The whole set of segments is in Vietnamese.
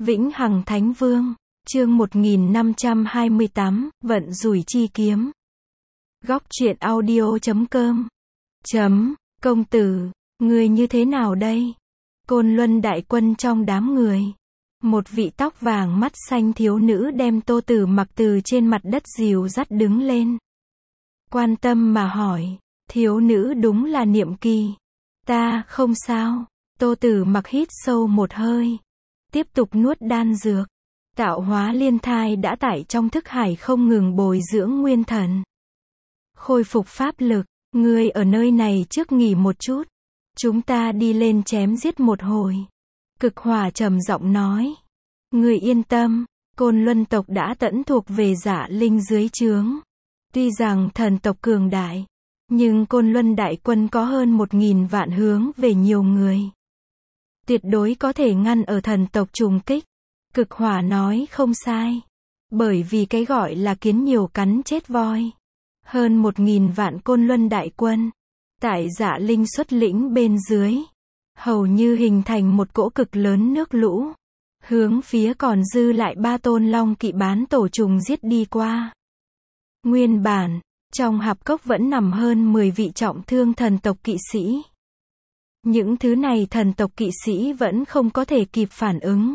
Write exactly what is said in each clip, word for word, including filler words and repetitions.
Vĩnh Hằng Thánh Vương, chương một nghìn năm trăm hai mươi tám, Vận Rủi Chi Kiếm. Góc truyện audio chấm com. Chấm, công tử, người như thế nào đây? Côn Luân đại quân trong đám người. Một vị tóc vàng mắt xanh thiếu nữ đem Tô Tử Mặc từ trên mặt đất dìu dắt đứng lên. Quan tâm mà hỏi, thiếu nữ đúng là Niệm Kỳ. Ta, không sao. Tô Tử Mặc hít sâu một hơi. Tiếp tục nuốt đan dược. Tạo hóa liên thai đã tại trong thức hải không ngừng bồi dưỡng nguyên thần. Khôi phục pháp lực, ngươi ở nơi này trước nghỉ một chút. Chúng ta đi lên chém giết một hồi. Cực Hỏa trầm giọng nói. Ngươi yên tâm, Côn Luân tộc đã tẫn thuộc về Dạ Linh dưới trướng. Tuy rằng thần tộc cường đại, nhưng Côn Luân đại quân có hơn một nghìn vạn hướng về nhiều người. Tuyệt đối có thể ngăn ở thần tộc trùng kích. Cực Hỏa nói không sai. Bởi vì cái gọi là kiến nhiều cắn chết voi. Hơn một nghìn vạn Côn Luân đại quân. Tại Dạ Linh xuất lĩnh bên dưới. Hầu như hình thành một cỗ cực lớn nước lũ. Hướng phía còn dư lại ba tôn long kỵ bán tổ trùng giết đi qua. Nguyên bản, trong hạp cốc vẫn nằm hơn mười vị trọng thương thần tộc kỵ sĩ. Những thứ này thần tộc kỵ sĩ vẫn không có thể kịp phản ứng.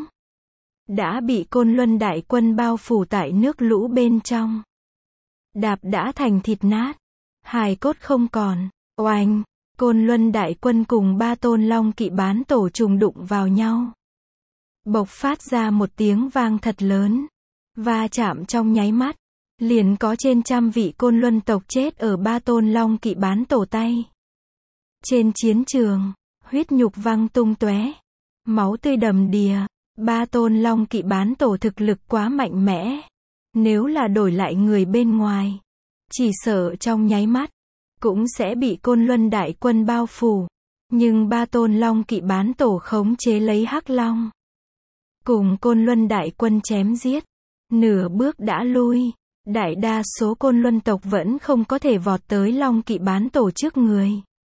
Đã bị Côn Luân đại quân bao phủ tại nước lũ bên trong. Đạp đã thành thịt nát. Hài cốt không còn. Oanh! Côn Luân đại quân cùng ba tôn long kỵ bán tổ trùng đụng vào nhau. Bộc phát ra một tiếng vang thật lớn. Va chạm trong nháy mắt. Liền có trên trăm vị Côn Luân tộc chết ở ba tôn long kỵ bán tổ tay. Trên chiến trường, huyết nhục văng tung tóe, máu tươi đầm đìa. Ba tôn long kỵ bán tổ thực lực quá mạnh mẽ. Nếu là đổi lại người bên ngoài, chỉ sợ trong nháy mắt, cũng sẽ bị Côn Luân đại quân bao phủ. Nhưng ba tôn long kỵ bán tổ khống chế lấy Hắc Long. Cùng Côn Luân đại quân chém giết. Nửa bước đã lui. Đại đa số Côn Luân tộc vẫn không có thể vọt tới long kỵ bán tổ trước người.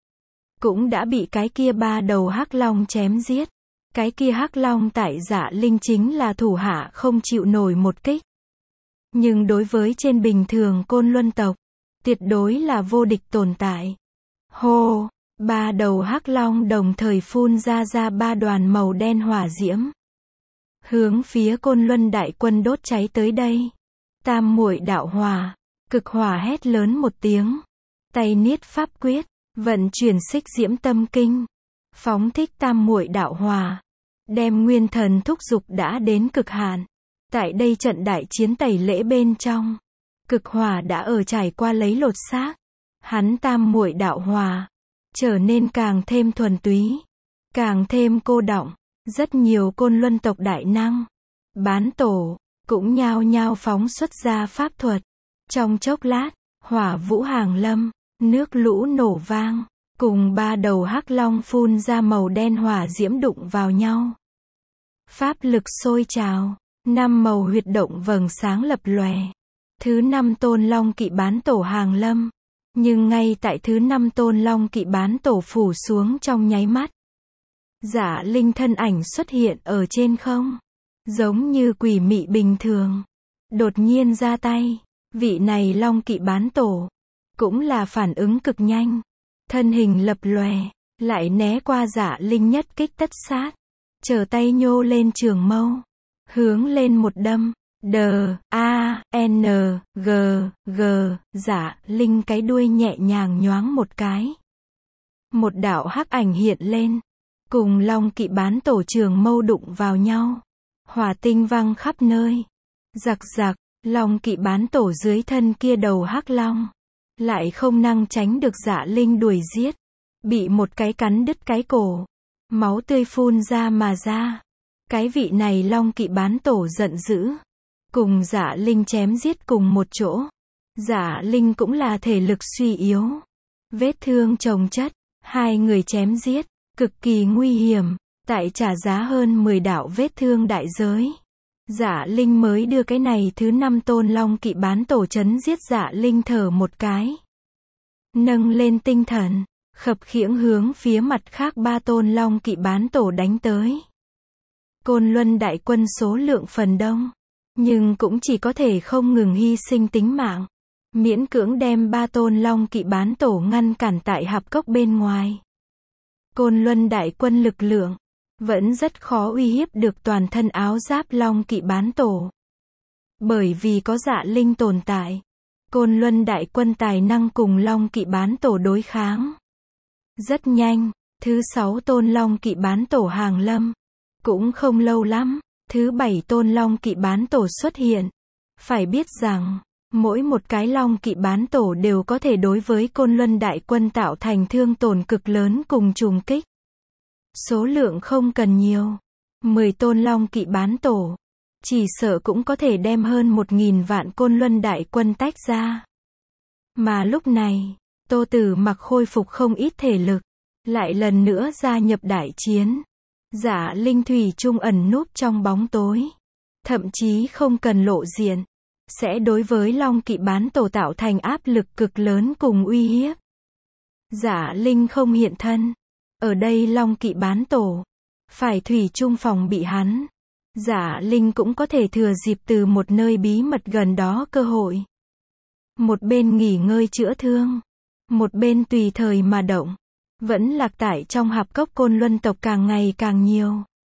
Cũng đã bị cái kia ba đầu Hắc Long chém giết. Cái kia Hắc Long tại Dạ Linh chính là thủ hạ không chịu nổi một kích. Nhưng đối với trên bình thường Côn Luân tộc, tuyệt đối là vô địch tồn tại. Hô! Ba đầu Hắc Long đồng thời phun ra ra ba đoàn màu đen hỏa diễm. Hướng phía Côn Luân đại quân đốt cháy tới đây. Tam muội đạo hỏa. Cực Hỏa hét lớn một tiếng. Tay niết pháp quyết, vận chuyển xích diễm tâm kinh. Phóng thích tam muội đạo hỏa. Đem nguyên thần thúc dục đã đến cực hạn. Tại đây trận đại chiến tẩy lễ bên trong. Cực Hỏa đã ở trải qua lấy lột xác. Hắn tam muội đạo hỏa. Trở nên càng thêm thuần túy. Càng thêm cô đọng. Rất nhiều Côn Luân tộc đại năng. Bán tổ. Cũng nhao nhao phóng xuất ra pháp thuật. Trong chốc lát, hỏa vũ hàng lâm. Nước lũ nổ vang. Cùng ba đầu Hắc Long phun ra màu đen hỏa diễm đụng vào nhau. Pháp lực sôi trào. Năm màu huyệt động vầng sáng lập lòe. Thứ năm tôn long kỵ bán tổ hàng lâm. Nhưng ngay tại thứ năm tôn long kỵ bán tổ phủ xuống trong nháy mắt. Dạ Linh thân ảnh xuất hiện ở trên không. Giống như quỷ mị bình thường. Đột nhiên ra tay. Vị này long kỵ bán tổ. Cũng là phản ứng cực nhanh. Thân hình lập lòe. Lại né qua Dạ Linh nhất kích tất sát. Trở tay nhô lên trường mâu. Hướng lên một đâm. D, A, N, G, G. Dạ Linh cái đuôi nhẹ nhàng nhoáng một cái. Một đạo hắc ảnh hiện lên. Cùng long kỵ bán tổ trường mâu đụng vào nhau. Hỏa tinh văng khắp nơi. Giặc giặc, long kỵ bán tổ dưới thân kia đầu Hắc Long. Lại không năng tránh được Dạ Linh đuổi giết. Bị một cái cắn đứt cái cổ. Máu tươi phun ra mà ra. Cái vị này long kỵ bán tổ giận dữ. Cùng Dạ Linh chém giết cùng một chỗ. Dạ Linh cũng là thể lực suy yếu. Vết thương chồng chất. Hai người chém giết. Cực kỳ nguy hiểm. Tại trả giá hơn mười đạo vết thương đại giới. Dạ Linh mới đưa cái này thứ năm tôn long kỵ bán tổ chấn giết Dạ Linh thở một cái. Nâng lên tinh thần. Khập khiễng hướng phía mặt khác ba tôn long kỵ bán tổ đánh tới. Côn Luân đại quân số lượng phần đông, nhưng cũng chỉ có thể không ngừng hy sinh tính mạng, miễn cưỡng đem ba tôn long kỵ bán tổ ngăn cản tại hạp cốc bên ngoài. Côn Luân đại quân lực lượng vẫn rất khó uy hiếp được toàn thân áo giáp long kỵ bán tổ. Bởi vì có Dạ Linh tồn tại, Côn Luân đại quân tài năng cùng long kỵ bán tổ đối kháng. Rất nhanh, thứ sáu tôn long kỵ bán tổ hàng lâm. Cũng không lâu lắm, thứ bảy tôn long kỵ bán tổ xuất hiện. Phải biết rằng, mỗi một cái long kỵ bán tổ đều có thể đối với Côn Luân đại quân tạo thành thương tổn cực lớn cùng trùng kích. Số lượng không cần nhiều. mười tôn long kỵ bán tổ. Chỉ sợ cũng có thể đem hơn một nghìn vạn Côn Luân đại quân tách ra. Mà lúc này, Tô Tử Mặc khôi phục không ít thể lực. Lại lần nữa gia nhập đại chiến. Dạ Linh thủy chung ẩn núp trong bóng tối. Thậm chí không cần lộ diện. Sẽ đối với long kỵ bán tổ tạo thành áp lực cực lớn cùng uy hiếp. Dạ Linh không hiện thân. Ở đây long kỵ bán tổ. Phải thủy chung phòng bị hắn. Dạ Linh cũng có thể thừa dịp từ một nơi bí mật gần đó cơ hội. Một bên nghỉ ngơi chữa thương. Một bên tùy thời mà động. Vẫn lạc tại trong hạp cốc Côn Luân tộc càng ngày càng nhiều.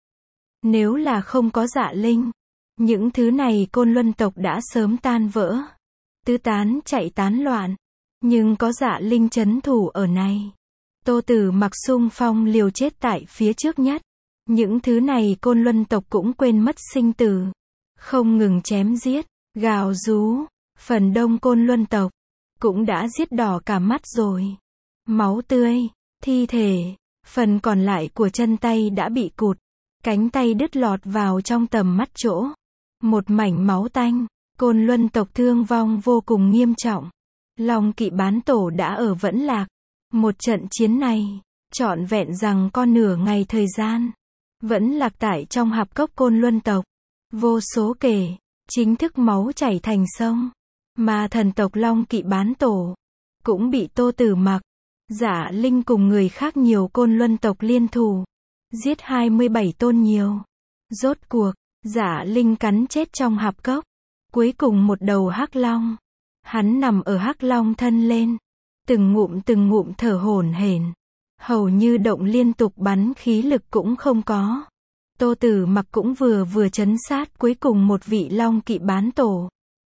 Nếu là không có Dạ Linh, những thứ này Côn Luân tộc đã sớm tan vỡ. Tứ tán chạy tán loạn. Nhưng có Dạ Linh trấn thủ ở này. Tô Tử Mặc xung phong liều chết tại phía trước nhất. Những thứ này Côn Luân tộc cũng quên mất sinh tử. Không ngừng chém giết, gào rú. Phần đông Côn Luân tộc cũng đã giết đỏ cả mắt rồi. Máu tươi, thi thể, phần còn lại của chân tay đã bị cụt. Cánh tay đứt lọt vào trong tầm mắt chỗ. Một mảnh máu tanh. Côn Luân tộc thương vong vô cùng nghiêm trọng. Long kỵ bán tổ đã ở vẫn lạc. Một trận chiến này, trọn vẹn rằng con nửa ngày thời gian. Vẫn lạc tại trong hạp cốc Côn Luân tộc. Vô số kể, chính thức máu chảy thành sông. Mà thần tộc long kỵ bán tổ, cũng bị Tô Tử Mặc, Dạ Linh cùng người khác nhiều Côn Luân tộc liên thủ. Giết hai mươi bảy tôn nhiều. Rốt cuộc, Dạ Linh cắn chết trong hạp cốc. Cuối cùng một đầu hắc long. Hắn nằm ở hắc long thân lên. Từng ngụm từng ngụm thở hổn hển. Hầu như động liên tục bắn khí lực cũng không có. Tô Tử Mặc cũng vừa vừa trấn sát cuối cùng một vị long kỵ bán tổ.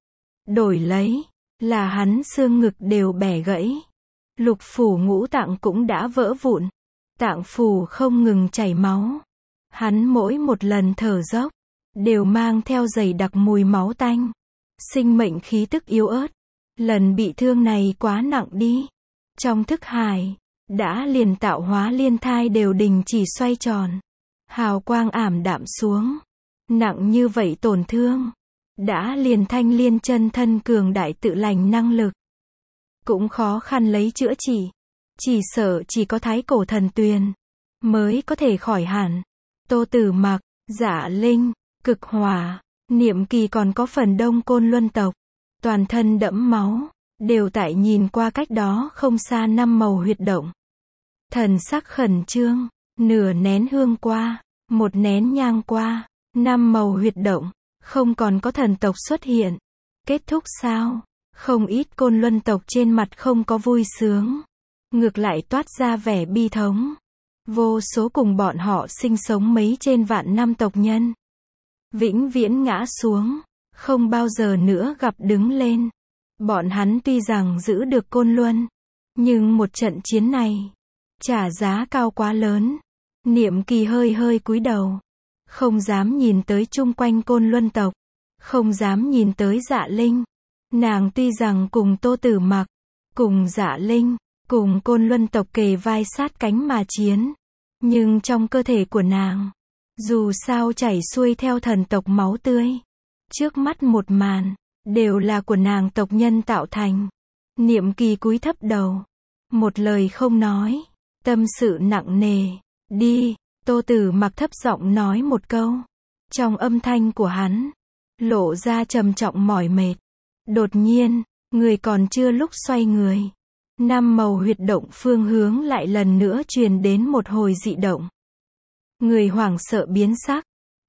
Đổi lấy, là hắn xương ngực đều bẻ gãy. Lục phủ ngũ tạng cũng đã vỡ vụn. Tạng phủ không ngừng chảy máu. Hắn mỗi một lần thở dốc, đều mang theo dày đặc mùi máu tanh. Sinh mệnh khí tức yếu ớt. Lần bị thương này quá nặng đi. Trong thức hải, đã liền tạo hóa liên thai đều đình chỉ xoay tròn. Hào quang ảm đạm xuống. Nặng như vậy tổn thương. Đã liền thanh liên chân thân cường đại tự lành năng lực. Cũng khó khăn lấy chữa trị. Chỉ sợ chỉ có thái cổ thần tuyền mới có thể khỏi hẳn. Tô Tử Mặc, Dạ Linh, Cực Hỏa, Niệm Kỳ còn có phần đông Côn Luân tộc. Toàn thân đẫm máu. Đều tại nhìn qua cách đó không xa năm màu huyệt động. Thần sắc khẩn trương. Nửa nén hương qua. Một nén nhang qua. Năm màu huyệt động. Không còn có thần tộc xuất hiện. Kết thúc sao? Không ít Côn Luân tộc trên mặt không có vui sướng. Ngược lại toát ra vẻ bi thống. Vô số cùng bọn họ sinh sống mấy trên vạn năm tộc nhân. Vĩnh viễn ngã xuống. Không bao giờ nữa gặp đứng lên. Bọn hắn tuy rằng giữ được Côn Luân. Nhưng một trận chiến này. Trả giá cao quá lớn. Niệm Kỳ hơi hơi cúi đầu. Không dám nhìn tới chung quanh Côn Luân tộc. Không dám nhìn tới Dạ Linh. Nàng tuy rằng cùng Tô Tử Mặc, cùng Dạ Linh, cùng Côn Luân tộc kề vai sát cánh mà chiến. Nhưng trong cơ thể của nàng, dù sao chảy xuôi theo thần tộc máu tươi. Trước mắt một màn, đều là của nàng tộc nhân tạo thành. Niệm Kỳ cúi thấp đầu. Một lời không nói. Tâm sự nặng nề. Đi, Tô Tử Mặc thấp giọng nói một câu. Trong âm thanh của hắn, lộ ra trầm trọng mỏi mệt. Đột nhiên, người còn chưa lúc xoay người. Năm màu huyệt động phương hướng lại lần nữa truyền đến một hồi dị động. Người hoảng sợ biến sắc.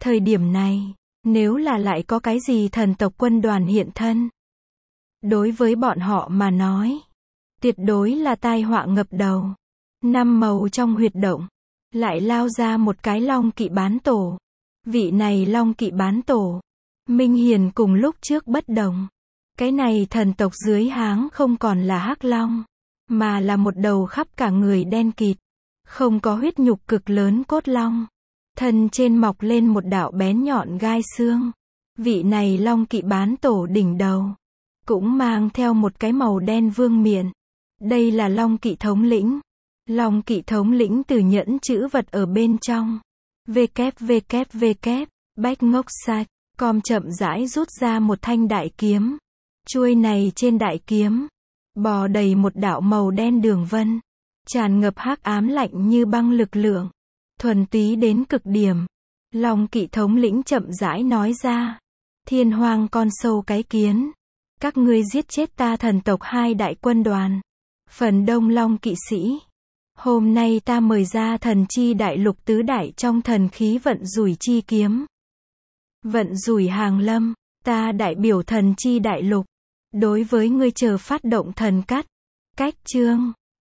Thời điểm này, nếu là lại có cái gì thần tộc quân đoàn hiện thân, đối với bọn họ mà nói, tuyệt đối là tai họa ngập đầu. Năm màu trong huyệt động, lại lao ra một cái long kỵ bán tổ. Vị này long kỵ bán tổ, Minh Hiền cùng lúc trước bất đồng. Cái này thần tộc dưới háng không còn là hắc long, mà là một đầu khắp cả người đen kịt, không có huyết nhục cực lớn cốt long. Thân trên mọc lên một đạo bén nhọn gai xương. Vị này long kỵ bán tổ đỉnh đầu, cũng mang theo một cái màu đen vương miện. Đây là long kỵ thống lĩnh. Long kỵ thống lĩnh từ nhẫn chữ vật ở bên trong. www, bách ngốc sạch, com chậm rãi rút ra một thanh đại kiếm. Chuôi này trên đại kiếm, bò đầy một đạo màu đen đường vân, tràn ngập hắc ám lạnh như băng lực lượng, thuần túy đến cực điểm. Long kỵ thống lĩnh chậm rãi nói ra, thiên hoang con sâu cái kiến, các ngươi giết chết ta thần tộc hai đại quân đoàn, phần đông long kỵ sĩ. Hôm nay ta mời ra thần chi đại lục tứ đại trong thần khí vận rủi chi kiếm. Vận rủi hàng lâm, ta đại biểu thần chi đại lục, đối với ngươi chờ phát động thần cắt, cách chương.